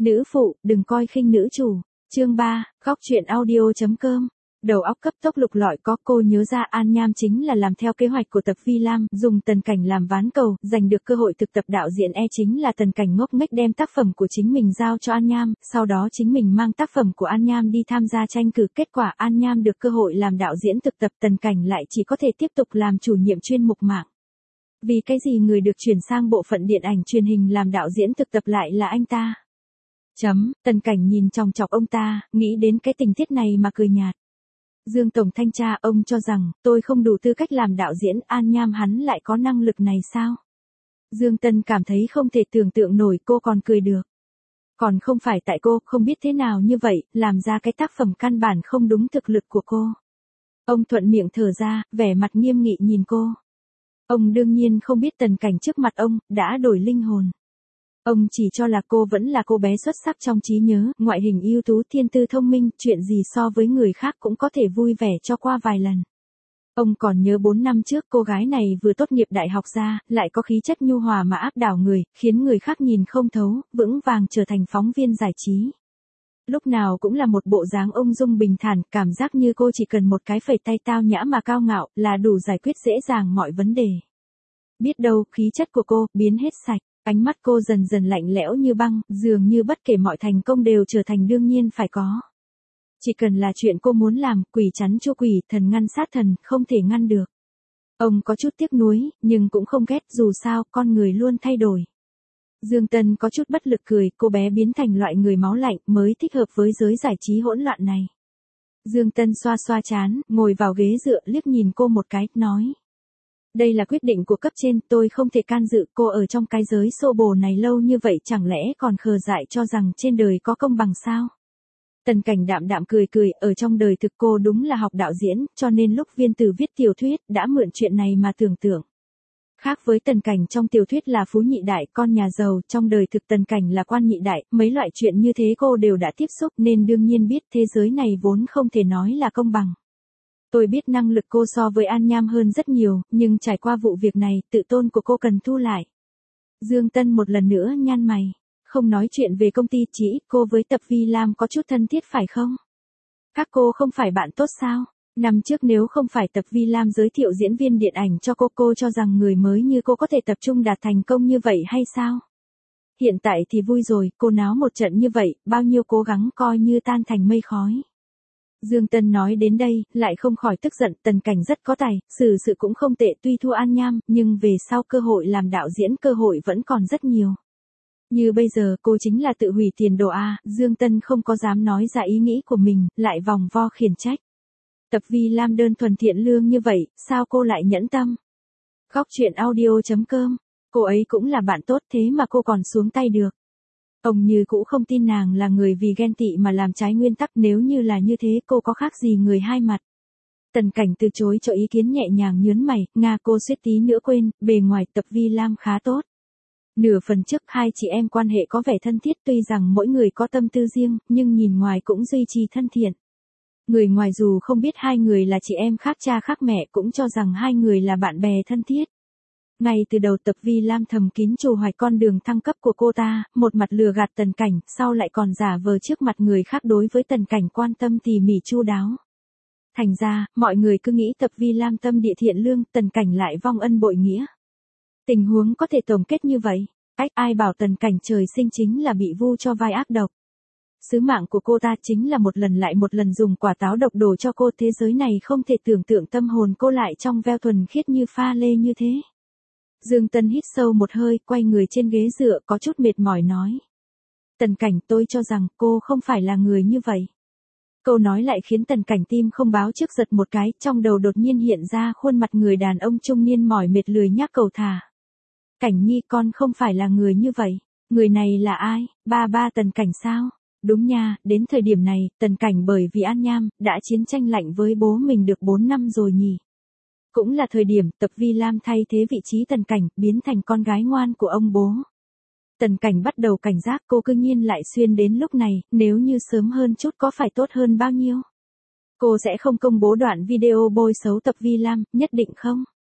Nữ phụ, đừng coi khinh nữ chủ. Chương 3, góc truyện audio.com. Đầu óc cấp tốc lục lọi có cô nhớ ra An Nham chính là làm theo kế hoạch của Tập Vi Lam, dùng Tần Cảnh làm ván cầu, giành được cơ hội thực tập đạo diễn chính là Tần Cảnh ngốc nghếch đem tác phẩm của chính mình giao cho An Nham, sau đó chính mình mang tác phẩm của An Nham đi tham gia tranh cử, kết quả An Nham được cơ hội làm đạo diễn thực tập, Tần Cảnh lại chỉ có thể tiếp tục làm chủ nhiệm chuyên mục mạng. Vì cái gì người được chuyển sang bộ phận điện ảnh truyền hình làm đạo diễn thực tập lại là anh ta? Tần Cảnh nhìn chòng chọc ông ta, nghĩ đến cái tình tiết này mà cười nhạt. Dương Tổng Thanh tra, ông cho rằng, tôi không đủ tư cách làm đạo diễn, An Nham hắn lại có năng lực này sao? Dương Tân cảm thấy không thể tưởng tượng nổi, cô còn cười được. Còn không phải tại cô, không biết thế nào như vậy, làm ra cái tác phẩm căn bản không đúng thực lực của cô. Ông thuận miệng thở ra, vẻ mặt nghiêm nghị nhìn cô. Ông đương nhiên không biết Tần Cảnh trước mặt ông, đã đổi linh hồn. Ông chỉ cho là cô vẫn là cô bé xuất sắc trong trí nhớ, ngoại hình ưu tú, thiên tư thông minh, chuyện gì so với người khác cũng có thể vui vẻ cho qua vài lần. Ông còn nhớ 4 năm trước cô gái này vừa tốt nghiệp đại học ra, lại có khí chất nhu hòa mà áp đảo người, khiến người khác nhìn không thấu, vững vàng trở thành phóng viên giải trí. Lúc nào cũng là một bộ dáng ung dung bình thản, cảm giác như cô chỉ cần một cái phẩy tay tao nhã mà cao ngạo, là đủ giải quyết dễ dàng mọi vấn đề. Biết đâu, khí chất của cô, biến hết sạch. Ánh mắt cô dần dần lạnh lẽo như băng, dường như bất kể mọi thành công đều trở thành đương nhiên phải có. Chỉ cần là chuyện cô muốn làm, quỷ chắn chu quỷ, thần ngăn sát thần, không thể ngăn được. Ông có chút tiếc nuối, nhưng cũng không ghét, dù sao, con người luôn thay đổi. Dương Tân có chút bất lực cười, cô bé biến thành loại người máu lạnh, mới thích hợp với giới giải trí hỗn loạn này. Dương Tân xoa xoa trán, ngồi vào ghế dựa, liếc nhìn cô một cái, nói. Đây là quyết định của cấp trên, tôi không thể can dự, cô ở trong cái giới xô bồ này lâu như vậy chẳng lẽ còn khờ dại cho rằng trên đời có công bằng sao? Tần Cảnh đạm đạm cười cười, ở trong đời thực cô đúng là học đạo diễn, cho nên lúc Viên Tử viết tiểu thuyết, đã mượn chuyện này mà tưởng tượng. Khác với Tần Cảnh trong tiểu thuyết là phú nhị đại, con nhà giàu, trong đời thực Tần Cảnh là quan nhị đại, mấy loại chuyện như thế cô đều đã tiếp xúc nên đương nhiên biết thế giới này vốn không thể nói là công bằng. Tôi biết năng lực cô so với An Nham hơn rất nhiều, nhưng trải qua vụ việc này, tự tôn của cô cần thu lại. Dương Tân một lần nữa nhăn mày. Không nói chuyện về công ty, chỉ ít cô với Tập Vi Lam có chút thân thiết phải không? Các cô không phải bạn tốt sao? Năm trước nếu không phải Tập Vi Lam giới thiệu diễn viên điện ảnh cho cô cho rằng người mới như cô có thể tập trung đạt thành công như vậy hay sao? Hiện tại thì vui rồi, cô náo một trận như vậy, bao nhiêu cố gắng coi như tan thành mây khói. Dương Tân nói đến đây, lại không khỏi tức giận, Tần Cảnh rất có tài, xử sự cũng không tệ, tuy thua An Nham, nhưng về sau cơ hội làm đạo diễn cơ hội vẫn còn rất nhiều. Như bây giờ cô chính là tự hủy tiền đồ a. Dương Tân không có dám nói ra ý nghĩ của mình, lại vòng vo khiển trách. Tập Vi Lam đơn thuần thiện lương như vậy, sao cô lại nhẫn tâm? Góc truyện audio.com, cô ấy cũng là bạn tốt thế mà cô còn xuống tay được. Ông như cũ không tin nàng là người vì ghen tị mà làm trái nguyên tắc, nếu như là như thế cô có khác gì người hai mặt. Tần Cảnh từ chối cho ý kiến, nhẹ nhàng nhớn mày, cô suýt tí nữa quên, bề ngoài Tập Vi Lam khá tốt. Nửa phần trước hai chị em quan hệ có vẻ thân thiết, tuy rằng mỗi người có tâm tư riêng, nhưng nhìn ngoài cũng duy trì thân thiện. Người ngoài dù không biết hai người là chị em khác cha khác mẹ cũng cho rằng hai người là bạn bè thân thiết. Ngay từ đầu Tập Vi Lam thầm kín trù hoài con đường thăng cấp của cô ta, một mặt lừa gạt Tần Cảnh, sau lại còn giả vờ trước mặt người khác đối với Tần Cảnh quan tâm tỉ mỉ chu đáo. Thành ra, mọi người cứ nghĩ Tập Vi Lam tâm địa thiện lương, Tần Cảnh lại vong ân bội nghĩa. Tình huống có thể tổng kết như vậy, ai bảo Tần Cảnh trời sinh chính là bị vu cho vai ác độc. Sứ mạng của cô ta chính là một lần lại một lần dùng quả táo độc đổ cho cô, thế giới này không thể tưởng tượng tâm hồn cô lại trong veo thuần khiết như pha lê như thế. Dương Tân hít sâu một hơi, quay người trên ghế dựa có chút mệt mỏi nói. Tần Cảnh, tôi cho rằng cô không phải là người như vậy. Câu nói lại khiến Tần Cảnh tim không báo trước giật một cái, trong đầu đột nhiên hiện ra khuôn mặt người đàn ông trung niên mỏi mệt lười nhác cầu thả. Cảnh Nhi, con không phải là người như vậy. Người này là ai? Ba Tần Cảnh sao? Đúng nha, đến thời điểm này, Tần Cảnh bởi vì An Nham, đã chiến tranh lạnh với bố mình được 4 năm rồi nhỉ. Cũng là thời điểm Tập Vi Lam thay thế vị trí Tần Cảnh, biến thành con gái ngoan của ông bố. Tần Cảnh bắt đầu cảnh giác, cô cư nhiên lại xuyên đến lúc này, nếu như sớm hơn chút có phải tốt hơn bao nhiêu? Cô sẽ không công bố đoạn video bôi xấu Tập Vi Lam, nhất định không?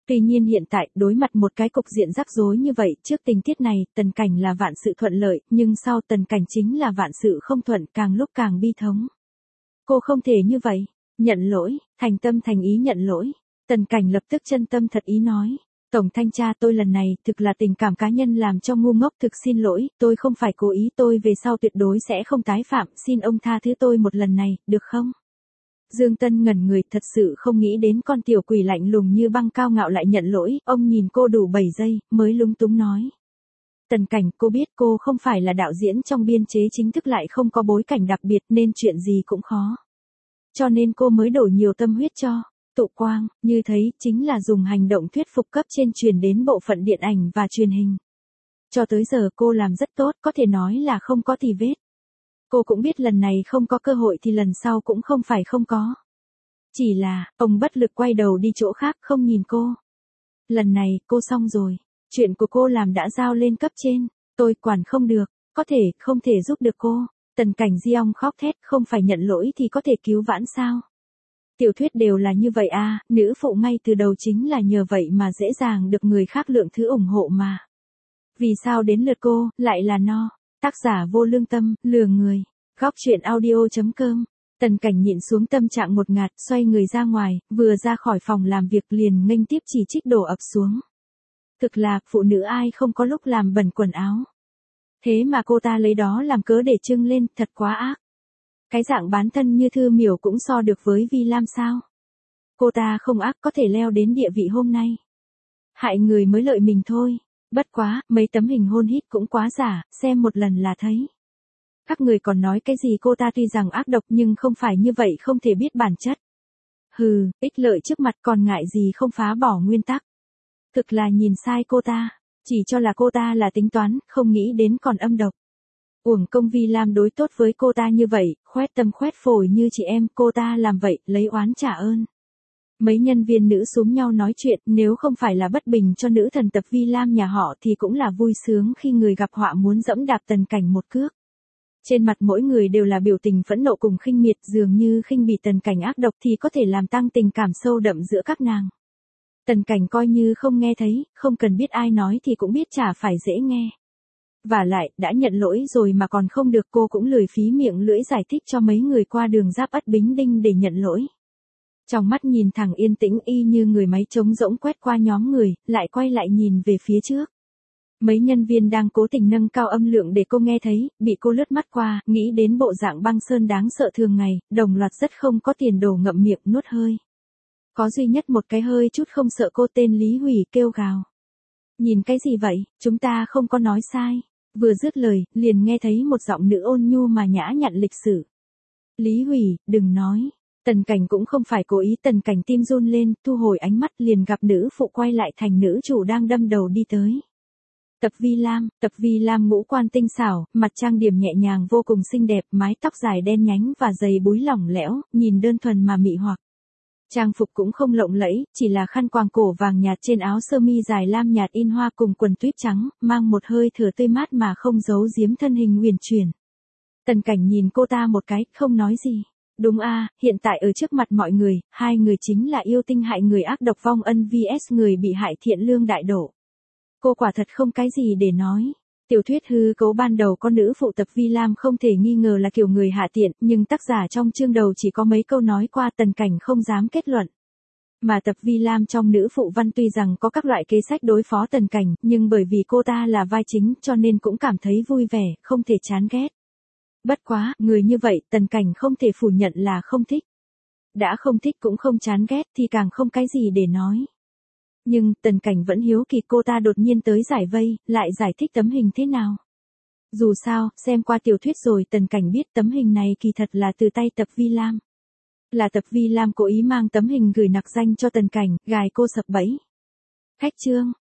Tuy nhiên hiện tại, đối mặt một cái cục diện rắc rối như vậy, trước tình tiết này, Tần Cảnh là vạn sự thuận lợi, nhưng sau Tần Cảnh chính là vạn sự không thuận, càng lúc càng bi thống. Cô không thể như vậy. Nhận lỗi, thành tâm thành ý nhận lỗi. Tần Cảnh lập tức chân tâm thật ý nói. Tổng thanh tra, tôi lần này thực là tình cảm cá nhân làm cho ngu ngốc, thực xin lỗi, tôi không phải cố ý, tôi về sau tuyệt đối sẽ không tái phạm, xin ông tha thứ tôi một lần này, được không? Dương Tân ngẩn người, thật sự không nghĩ đến con tiểu quỷ lạnh lùng như băng cao ngạo lại nhận lỗi, ông nhìn cô đủ 7 giây, mới lúng túng nói. Tần Cảnh, cô biết cô không phải là đạo diễn trong biên chế chính thức lại không có bối cảnh đặc biệt nên chuyện gì cũng khó. Cho nên cô mới đổ nhiều tâm huyết cho. Tụ Quang, như thấy, chính là dùng hành động thuyết phục cấp trên truyền đến bộ phận điện ảnh và truyền hình. Cho tới giờ cô làm rất tốt, có thể nói là không có tì vết. Cô cũng biết lần này không có cơ hội thì lần sau cũng không phải không có. Chỉ là, ông bất lực quay đầu đi chỗ khác không nhìn cô. Lần này, cô xong rồi. Chuyện của cô làm đã giao lên cấp trên. Tôi quản không được, có thể, không thể giúp được cô. Tần Cảnh Giong khóc thét, không phải nhận lỗi thì có thể cứu vãn sao? Tiểu thuyết đều là như vậy à, nữ phụ ngay từ đầu chính là nhờ vậy mà dễ dàng được người khác lượng thứ ủng hộ mà. Vì sao đến lượt cô, lại là no? Tác giả vô lương tâm, lừa người. Góc truyện audio.com. Tần Cảnh nhịn xuống tâm trạng ngột ngạt, xoay người ra ngoài, vừa ra khỏi phòng làm việc liền nghênh tiếp chỉ trích đổ ập xuống. Thực là, phụ nữ ai không có lúc làm bẩn quần áo. Thế mà cô ta lấy đó làm cớ để trưng lên, thật quá ác. Cái dạng bán thân như Thư Miểu cũng so được với Vi Lam sao? Cô ta không ác có thể leo đến địa vị hôm nay. Hại người mới lợi mình thôi. Bất quá, mấy tấm hình hôn hít cũng quá giả, xem một lần là thấy. Các người còn nói cái gì cô ta tuy rằng ác độc nhưng không phải như vậy không thể biết bản chất. Hừ, ích lợi trước mặt còn ngại gì không phá bỏ nguyên tắc. Thực là nhìn sai cô ta, chỉ cho là cô ta là tính toán, không nghĩ đến còn âm độc. Uổng công Vi Lam đối tốt với cô ta như vậy, khoét tâm khoét phổi như chị em, cô ta làm vậy, lấy oán trả ơn. Mấy nhân viên nữ xúm nhau nói chuyện, nếu không phải là bất bình cho nữ thần tập Vi Lam nhà họ thì cũng là vui sướng khi người gặp họa muốn dẫm đạp Tần Cảnh một cước. Trên mặt mỗi người đều là biểu tình phẫn nộ cùng khinh miệt, dường như khinh bỉ Tần Cảnh ác độc thì có thể làm tăng tình cảm sâu đậm giữa các nàng. Tần Cảnh coi như không nghe thấy, không cần biết ai nói thì cũng biết chả phải dễ nghe. Và lại, đã nhận lỗi rồi mà còn không được, cô cũng lười phí miệng lưỡi giải thích cho mấy người qua đường Giáp Ất Bính Đinh để nhận lỗi. Trong mắt nhìn thẳng yên tĩnh y như người máy trống rỗng quét qua nhóm người, lại quay lại nhìn về phía trước. Mấy nhân viên đang cố tình nâng cao âm lượng để cô nghe thấy, bị cô lướt mắt qua, nghĩ đến bộ dạng băng sơn đáng sợ thường ngày, đồng loạt rất không có tiền đồ ngậm miệng nuốt hơi. Có duy nhất một cái hơi chút không sợ cô tên Lý Hủy kêu gào. Nhìn cái gì vậy, chúng ta không có nói sai. Vừa dứt lời, liền nghe thấy một giọng nữ ôn nhu mà nhã nhặn lịch sự. Lý Hủy, đừng nói. Tần Cảnh cũng không phải cố ý, Tần Cảnh tim run lên, thu hồi ánh mắt liền gặp nữ phụ quay lại thành nữ chủ đang đâm đầu đi tới. Tập Vi Lam ngũ quan tinh xảo, mặt trang điểm nhẹ nhàng vô cùng xinh đẹp, mái tóc dài đen nhánh và giày búi lỏng lẻo, nhìn đơn thuần mà mị hoặc. Trang phục cũng không lộng lẫy, chỉ là khăn quàng cổ vàng nhạt trên áo sơ mi dài lam nhạt in hoa cùng quần tuyết trắng, mang một hơi thở tươi mát mà không giấu giếm thân hình huyền chuyển. Tần Cảnh nhìn cô ta một cái, không nói gì. Đúng a, hiện tại ở trước mặt mọi người, hai người chính là yêu tinh hại người ác độc vong ân vs người bị hại thiện lương đại độ. Cô quả thật không cái gì để nói. Tiểu thuyết hư cấu ban đầu con nữ phụ tập Vi Lam không thể nghi ngờ là kiểu người hạ tiện, nhưng tác giả trong chương đầu chỉ có mấy câu nói qua, Tần Cảnh không dám kết luận. Mà tập Vi Lam trong nữ phụ văn tuy rằng có các loại kế sách đối phó Tần Cảnh, nhưng bởi vì cô ta là vai chính cho nên cũng cảm thấy vui vẻ, không thể chán ghét. Bất quá, người như vậy, Tần Cảnh không thể phủ nhận là không thích. Đã không thích cũng không chán ghét thì càng không cái gì để nói. Nhưng, Tần Cảnh vẫn hiếu kỳ cô ta đột nhiên tới giải vây, lại giải thích tấm hình thế nào. Dù sao, xem qua tiểu thuyết rồi Tần Cảnh biết tấm hình này kỳ thật là từ tay tập Vi Lam. Là tập Vi Lam cố ý mang tấm hình gửi nặc danh cho Tần Cảnh, gài cô sập bẫy. Khách trương,